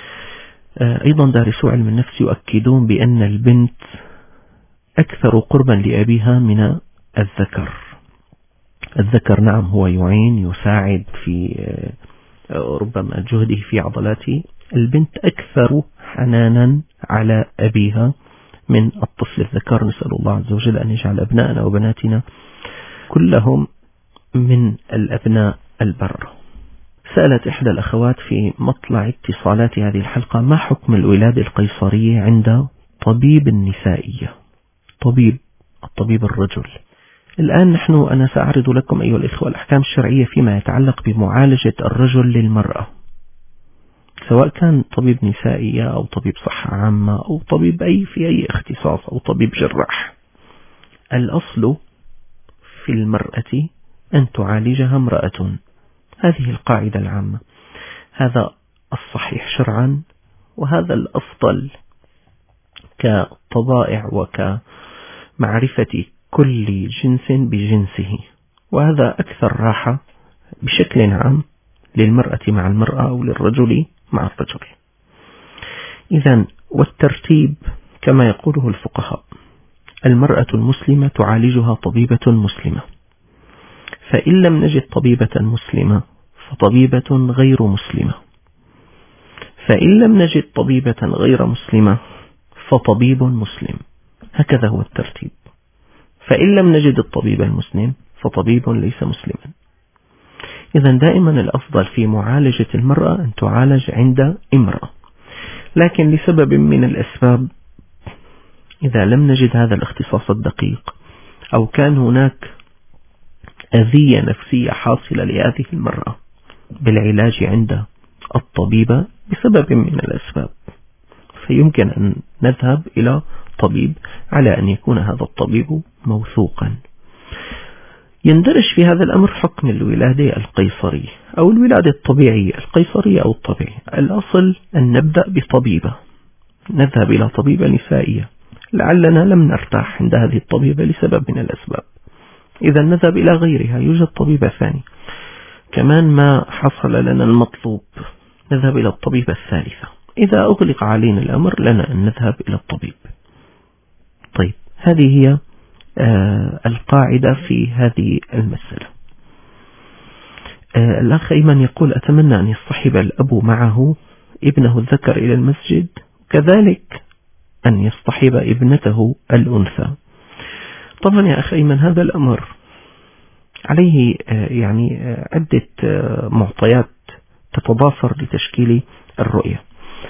أيضا دارسو علم النفس يؤكدون بأن البنت أكثر قربا لأبيها من الذكر. الذكر نعم هو يعين يساعد في ربما جهده في عضلاته، البنت أكثر حنانا على أبيها من الطفل الذكر. نسأل الله عز وجل أن يجعل أبنائنا وبناتنا كلهم من الأبناء البر. سألت إحدى الأخوات في مطلع اتصالات هذه الحلقة ما حكم الولادة القيصرية عند طبيب النسائية، الطبيب الرجل. الآن أنا سأعرض لكم أيها الإخوة الأحكام الشرعية فيما يتعلق بمعالجة الرجل للمرأة، سواء كان طبيب نسائية أو طبيب صحة عامة أو طبيب في أي اختصاص أو طبيب جراح. الأصل في المرأة أن تعالجها امرأة. هذه القاعدة العامة، هذا الصحيح شرعا، وهذا الأفضل كطبائع وكمعرفة كل جنس بجنسه، وهذا أكثر راحة بشكل عام للمرأة مع المرأة أو للرجل مع الرجل. إذن والترتيب كما يقوله الفقهاء: المرأة المسلمة تعالجها طبيبة مسلمة، فإن لم نجد طبيبة مسلمة فطبيبة غير مسلمة، فإن لم نجد طبيبة غير مسلمة فطبيب مسلم. هكذا هو الترتيب. فإن لم نجد الطبيب المسلم فطبيب ليس مسلما. إذن دائما الأفضل في معالجة المرأة أن تعالج عند امرأة، لكن لسبب من الأسباب إذا لم نجد هذا الاختصاص الدقيق، أو كان هناك أذية نفسية حاصلة لهذه المرأة بالعلاج عند الطبيبة بسبب من الأسباب، فيمكن أن نذهب إلى طبيب على أن يكون هذا الطبيب موثوقا. يندرج في هذا الأمر حكم الولادة القيصرية أو الولادة الطبيعية، القيصرية أو الطبيعية. الأصل أن نبدأ بطبيبة، نذهب إلى طبيبة نسائية، لعلنا لم نرتاح عند هذه الطبيبة لسبب من الأسباب، إذا نذهب إلى غيرها، يوجد طبيبة ثانية. كمان ما حصل لنا المطلوب نذهب إلى الطبيبة الثالثة. إذا أغلق علينا الأمر لنا أن نذهب إلى الطبيب. طيب، هذه هي القاعدة في هذه المسألة. الأخ أيمن يقول: أتمنى أن يصطحب الأب معه ابنه الذكر إلى المسجد، كذلك أن يصطحب ابنته الأنثى. طبعا يا أخ أيمن هذا الأمر عليه يعني عدة معطيات تتضافر لتشكيل الرؤية.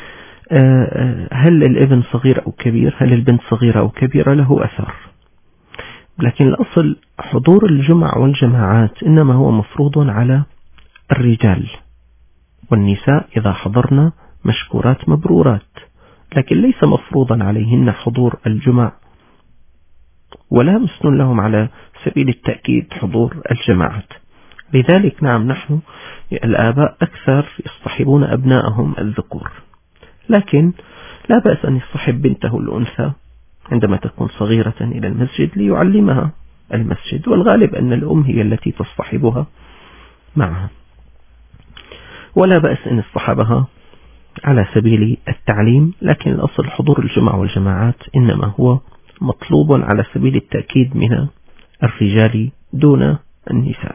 هل الابن صغير أو كبير، هل البنت صغيرة أو كبيرة، له أثر، لكن الأصل حضور الجمع والجماعات إنما هو مفروض على الرجال، والنساء إذا حضرنا مشكورات مبرورات، لكن ليس مفروضا عليهن حضور الجمع، ولا مسن لهم على سبيل التأكيد حضور الجماعات. لذلك نعم، نحن الآباء أكثر يصطحبون أبنائهم الذكور، لكن لا بأس أن يصطحب بنته الأنثى عندما تكون صغيرة إلى المسجد ليعلمها المسجد، والغالب أن الأم هي التي تصطحبها معها، ولا بأس أن يصطحبها على سبيل التعليم، لكن الأصل حضور الجمع والجماعات إنما هو مطلوب على سبيل التأكيد من الرجال دون النساء.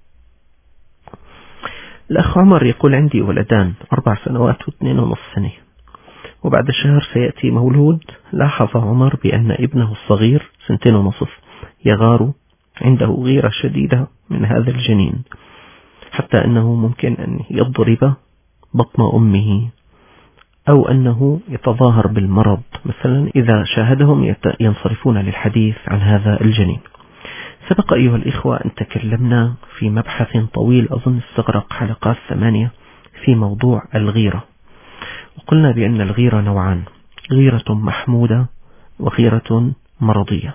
الأخ عمر يقول: عندي ولدان 4 سنوات و2.5 سنة، وبعد شهر سيأتي مولود. لاحظ عمر بأن ابنه الصغير 2.5 يغار، عنده غيرة شديدة من هذا الجنين، حتى أنه ممكن أن يضرب بطن أمه، أو أنه يتظاهر بالمرض مثلا إذا شاهدهم ينصرفون للحديث عن هذا الجنين. سبق أيها الإخوة أن تكلمنا في مبحث طويل أظن استغرق حلقات 8 في موضوع الغيرة، وقلنا بأن الغيرة نوعان: غيرة محمودة وغيرة مرضية.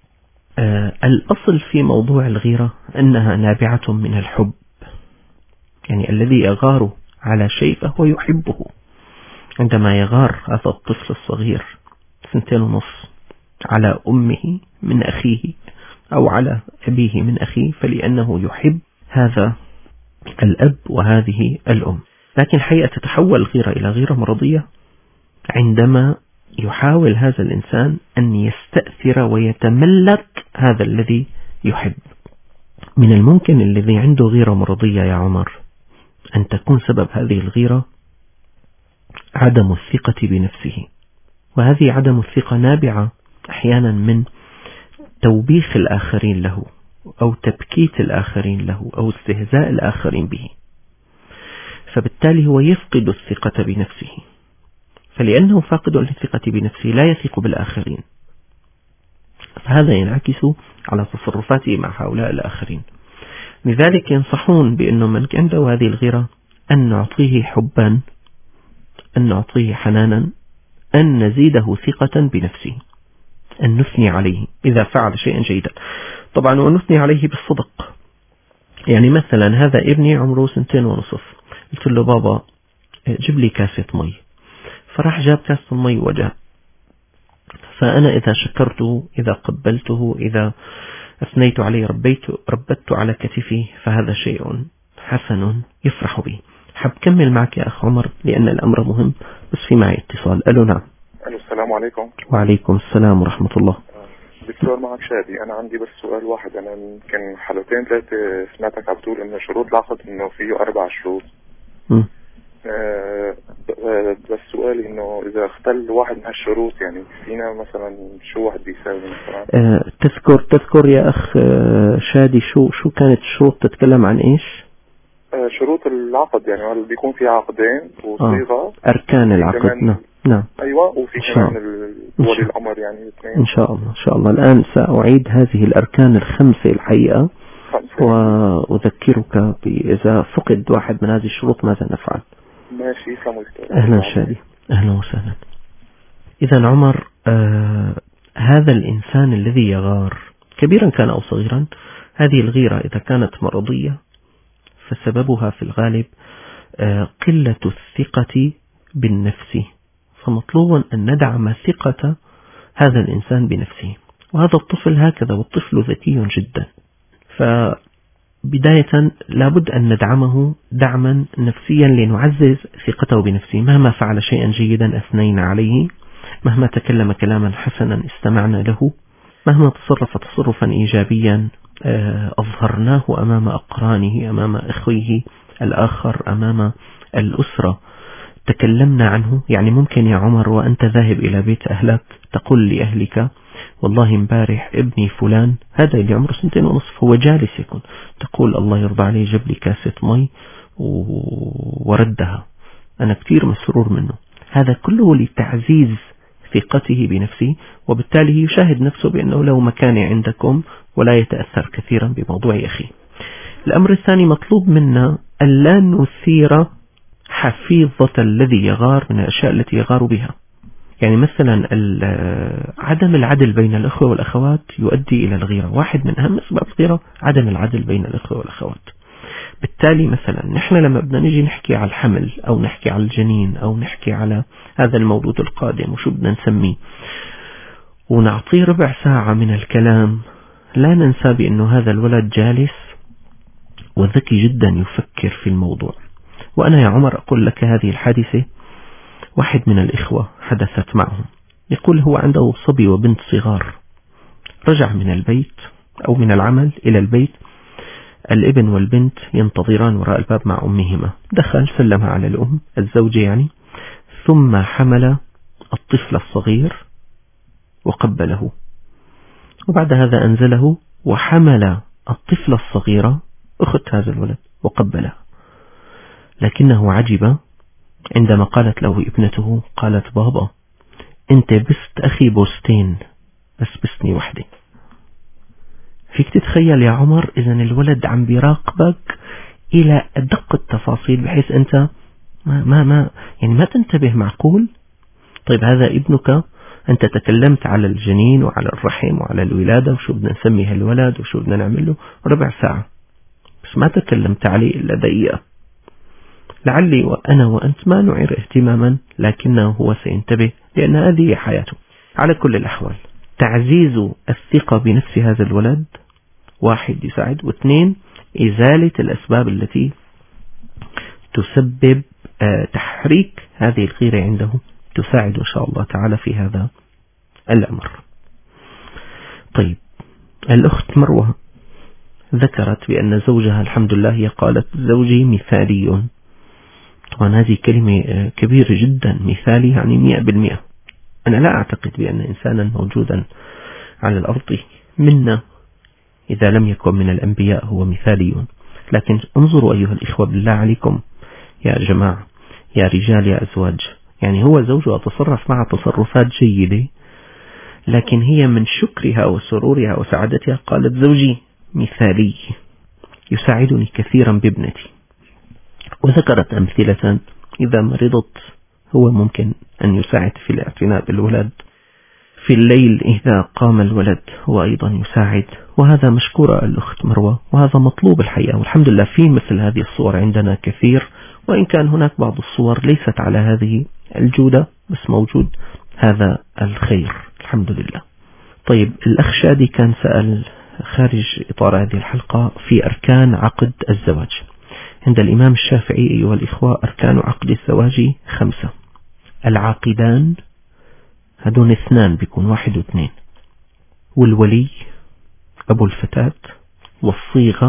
الأصل في موضوع الغيرة أنها نابعة من الحب، يعني الذي يغار على شيء فهو يحبه. عندما يغار هذا الطفل الصغير 2.5 على أمه من أخيه أو على أبيه من أخيه، فلأنه يحب هذا الأب وهذه الأم. لكن حقيقة تتحول الغيرة إلى غيرة مرضية عندما يحاول هذا الإنسان أن يستأثر ويتملك هذا الذي يحب. من الممكن الذي عنده غيرة مرضية يا عمر أن تكون سبب هذه الغيرة عدم الثقة بنفسه، وهذه عدم الثقة نابعة أحيانا من توبيخ الآخرين له، أو تبكيت الآخرين له، أو استهزاء الآخرين به، فبالتالي هو يفقد الثقة بنفسه، فلأنه فاقد الثقة بنفسه لا يثق بالآخرين، فهذا ينعكس على تصرفاته مع هؤلاء الآخرين. لذلك ينصحون بأنه من عنده هذه الغيرة أن نعطيه حبا، أن نعطيه حنانا، أن نزيده ثقة بنفسه، أن نثني عليه إذا فعل شيئا جيدا، طبعا ونثني عليه بالصدق، يعني مثلا هذا ابني عمره 2.5 قلت له بابا جيب لي كاسة مي، فراح جاب كاسة المي وجاء، فأنا إذا شكرته، إذا قبلته، إذا أثنيت عليه، ربته على كتفي، فهذا شيء حسن يفرح به. حب كمل معك يا أخ عمر لأن الأمر مهم، بس في معي اتصال. ألو نعم. ألو السلام عليكم. وعليكم السلام ورحمة الله. دكتور معك شادي. أنا عندي بس سؤال واحد. أنا يمكن حلقتين 3 سمعتك عم تقول إنه شروط العقد إنه فيه 4 شروط. بس سؤالي إنه إذا اختل واحد من هالشروط يعني فينا مثلا شو واحد بيساوي مثلا؟ تذكر يا أخ شادي شو كانت الشروط؟ تتكلم عن إيش؟ شروط العقد يعني هل بيكون في عقدين وصيغة أركان العقد. نعم أيوة، وفي كمان ولي الأمر يعني 2. إن شاء الله إن شاء الله. الآن سأعيد هذه الأركان 5 الحقيقة، وأذكرك إذا فقد واحد من هذه الشروط ماذا نفعل. ماشي. أهلا شادي، أهلا وسهلا. إذا عمر، هذا الإنسان الذي يغار كبيرا كان أو صغيرا، هذه الغيرة إذا كانت مرضية فسببها في الغالب قلة الثقة بالنفس، فمطلوب أن ندعم ثقة هذا الإنسان بنفسه. وهذا الطفل هكذا، والطفل ذكي جدا، فبداية لابد أن ندعمه دعما نفسيا لنعزز ثقته بنفسه. مهما فعل شيئا جيدا أثنينا عليه، مهما تكلم كلاما حسنا استمعنا له، مهما تصرف تصرفا إيجابيا أظهرناه أمام أقرانه، أمام أخويه الآخر، أمام الأسرة، تكلمنا عنه. يعني ممكن يا عمر وأنت ذاهب إلى بيت أهلك تقول لأهلك والله امبارح ابني فلان، هذا اللي عمره 2.5 هو جالس يكون، تقول الله يرضى عليه جاب لي كاسة مي وردها، أنا كثير مسرور منه. هذا كله لتعزيز ثقته بنفسه، وبالتالي يشاهد نفسه بأنه له مكانة عندكم ولا يتأثر كثيرا بموضوع أخيه. الأمر الثاني مطلوب منا ألا نثير حفيظة الذي يغار من الأشياء التي يغار بها. يعني مثلا عدم العدل بين الأخوة والأخوات يؤدي إلى الغيرة. واحد من أهم أسباب الغيرة عدم العدل بين الأخوة والأخوات. بالتالي مثلا نحن لما بدنا نيجي نحكي على الحمل أو نحكي على الجنين أو نحكي على هذا المولود القادم وشو بدنا نسميه، ونعطيه 1/4 ساعة من الكلام، لا ننسى بأنه هذا الولد جالس وذكي جدا يفكر في الموضوع. وأنا يا عمر أقول لك هذه الحادثة، واحد من الإخوة حدثت معهم، يقول هو عنده صبي وبنت صغار، رجع من البيت أو من العمل إلى البيت، الابن والبنت ينتظران وراء الباب مع أمهما، دخل سلمها على الأم الزوجة يعني، ثم حمل الطفل الصغير وقبله، وبعد هذا أنزله وحمل الطفل الصغيرة أخت هذا الولد وقبلها. لكنه عجب عندما قالت له ابنته، قالت بابا انت بست أخي بوستين، بس بسني وحدة. فيك تتخيل يا عمر إذا الولد عم بيراقبك إلى أدق التفاصيل، بحيث أنت ما تنتبه. معقول؟ طيب هذا ابنك، أنت تكلمت على الجنين وعلى الرحم وعلى الولادة وشو بدنا نسمي هالولد وشو بدنا نعمل له 1/4 ساعة، بس ما تكلمت عليه إلا دقيقة. لعلي وأنا وأنت ما نعير اهتماما، لكنه هو سينتبه لأن هذه حياته. على كل الأحوال تعزيز الثقة بنفس هذا الولد 1 يساعد، 2 إزالة الأسباب التي تسبب تحريك هذه الغيرة عنده تساعد إن شاء الله تعالى في هذا الأمر. طيب الأخت مروة ذكرت بأن زوجها الحمد لله، هي قالت زوجي مثالي. طبعا هذه كلمة كبيرة جدا، مثالي يعني 100%. أنا لا أعتقد بأن إنسانا موجودا على الأرض منا إذا لم يكن من الأنبياء هو مثالي. لكن انظروا أيها الإخوة بالله عليكم يا جماعة، يا رجال يا أزواج، يعني هو زوجها تصرف مع تصرفات جيدة، لكن هي من شكرها وسرورها وسعادتها قالت زوجي مثالي يساعدني كثيرا بابنتي. وذكرت أمثلة إذا مرضت هو ممكن أن يساعد في الاعتناء بالولد، في الليل إذا قام الولد هو أيضا يساعد، وهذا مشكورة الأخت مروة، وهذا مطلوب الحقيقة، والحمد لله في مثل هذه الصور عندنا كثير، وإن كان هناك بعض الصور ليست على هذه الجودة بس موجود هذا الخير الحمد لله. طيب الأخ شادي كان سأل خارج إطار هذه الحلقة في أركان عقد الزواج. عند الإمام الشافعي أيها الإخوة أركان عقد الزواج 5. العاقدان هدون 2 بيكون 1 و2، والولي أبو الفتاة، والصيغة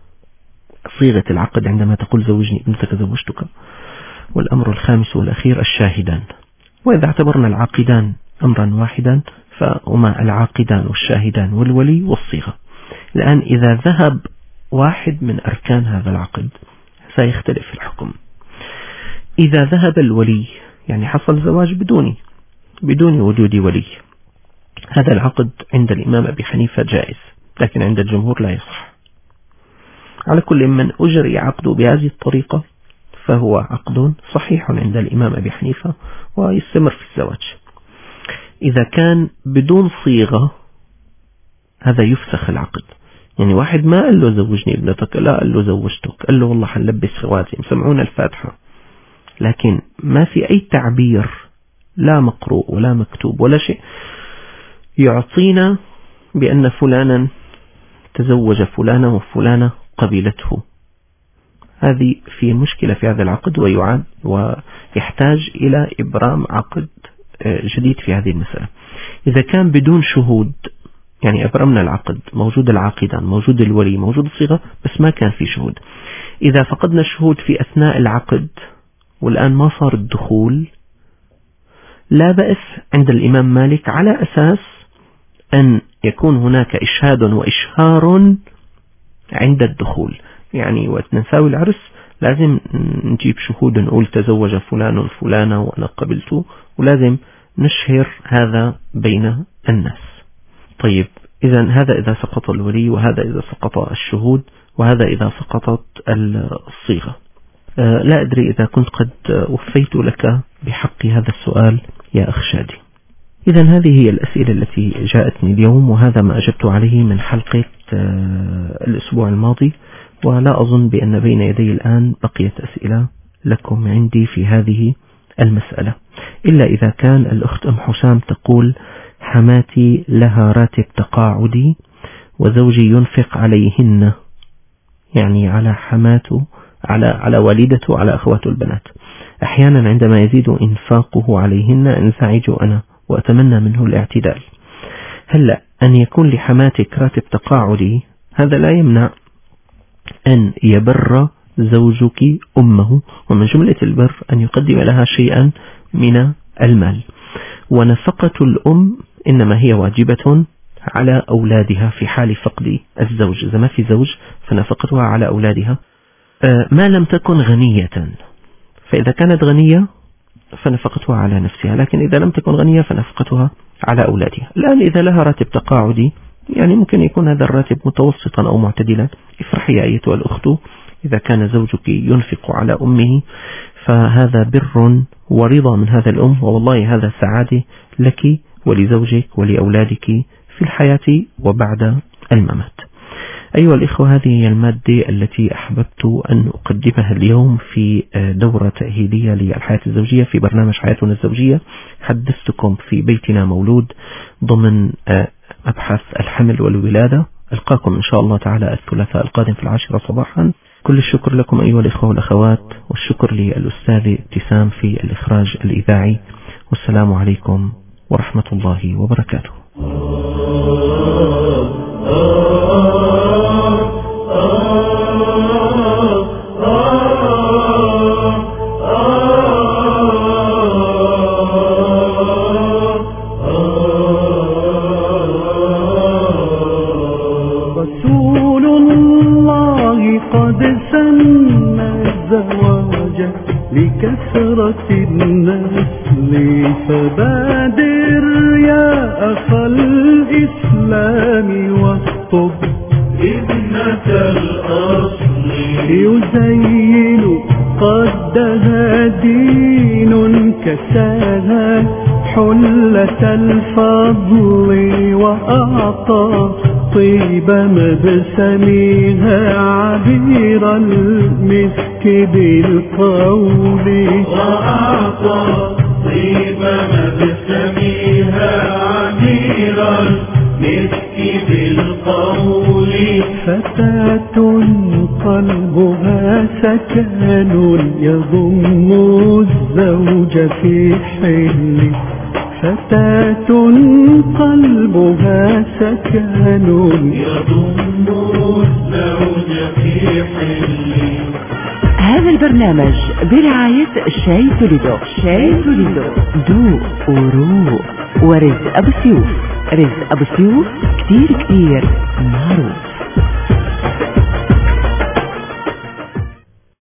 صيغة العقد عندما تقول زوجني ابنتك زوجتك، والأمر الخامس والأخير الشاهدان. وإذا اعتبرنا العاقدان أمرا واحدا فهما العاقدان والشاهدان والولي والصيغة. الآن إذا ذهب واحد من أركان هذا العقد سيختلف الحكم. إذا ذهب الولي يعني حصل زواج بدون وجود ولي، هذا العقد عند الإمام أبي حنيفة جائز، لكن عند الجمهور لا يصح. على كل من أجري عقده بهذه الطريقة فهو عقد صحيح عند الإمام أبي حنيفة ويستمر في الزواج. إذا كان بدون صيغة هذا يفسخ العقد. يعني واحد ما قال له زوجني ابنتك، لا قال له زوجتك، قال له والله حنلبس خواتم، سمعونا الفاتحة، لكن ما في أي تعبير لا مقروء ولا مكتوب ولا شيء يعطينا بأن فلانا تزوج فلانا وفلانة قبيلته. هذه في مشكلة في هذا العقد ويعاد ويحتاج إلى إبرام عقد جديد في هذه المسألة. إذا كان بدون شهود يعني أبرمنا العقد، موجود العاقدان، موجود الولي، موجود الصيغة، بس ما كان في شهود. إذا فقدنا الشهود في أثناء العقد والآن ما صار الدخول، لا بأس عند الإمام مالك على أساس أن يكون هناك إشهاد وإشهار عند الدخول. يعني وقت نساوي العرس لازم نجيب شهود نقول تزوج فلان فلانة وأنا قبلته، ولازم نشهر هذا بين الناس. طيب إذا هذا إذا سقط الولي، وهذا إذا سقط الشهود، وهذا إذا سقطت الصيغة. لا أدري إذا كنت قد وفيت لك بحق هذا السؤال يا أخ شادي. إذا هذه هي الأسئلة التي جاءتني اليوم، وهذا ما أجبت عليه من حلقة الأسبوع الماضي، ولا أظن بأن بين يدي الآن بقيت أسئلة لكم عندي في هذه المسألة، إلا إذا كان الأخت أم حسام تقول حماتي لها راتب تقاعدي وزوجي ينفق عليهن، يعني على حماته، على والدته، على أخواته البنات. أحيانا عندما يزيد إنفاقه عليهن انزعج أنا وأتمنى منه الاعتدال. هلأ أن يكون لحماتك راتب تقاعدي هذا لا يمنع أن يبر زوجك أمه، ومن جملة البر أن يقدم لها شيئا من المال. ونفقة الأم إنما هي واجبة على أولادها في حال فقد الزوج. إذا ما في زوج فنفقتها على أولادها ما لم تكن غنية، فإذا كانت غنية فنفقتها على نفسها، لكن إذا لم تكن غنية فنفقتها على أولادها. الآن إذا لها راتب تقاعدي يعني ممكن يكون هذا الراتب متوسطا أو معتدلا. افرحي يا أيتها الأخت إذا كان زوجك ينفق على أمه، فهذا بر ورضا من هذا الأم، والله هذا سعادة لك ولزوجك ولأولادك في الحياة وبعد الممات. أيها الإخوة، هذه هي المادة التي أحببت أن أقدمها اليوم في دورة تأهيلية للحياة الزوجية في برنامج حياتنا الزوجية. حدثتكم في بيتنا مولود ضمن أبحاث الحمل والولادة. ألقاكم إن شاء الله تعالى الثلاثاء القادم في 10 صباحا. كل الشكر لكم أيها الإخوة والأخوات، والشكر للأستاذ ابتسام في الإخراج الإذاعي، والسلام عليكم ورحمة الله وبركاته. رسول الله قد سن الزواج لكثرة النسل، فبادر يا أخ الإسلام واخطب ابنة الأصل يزين قدها دين كساها حلة الفضل وأعطى طيب مبسميها عبير المسك بالقول وأعطى طيب مبسميها عبير المسك بالقول فتاة قلبها سكن يضم الزوج في حل فتاة قلبها سكن يضم الزوج في حل. هذا البرنامج برعاية شاي توليدو. شاي توليدو ذوق وروق ورزق أبو سيوف. رزق أبو سيوف كتير معروف.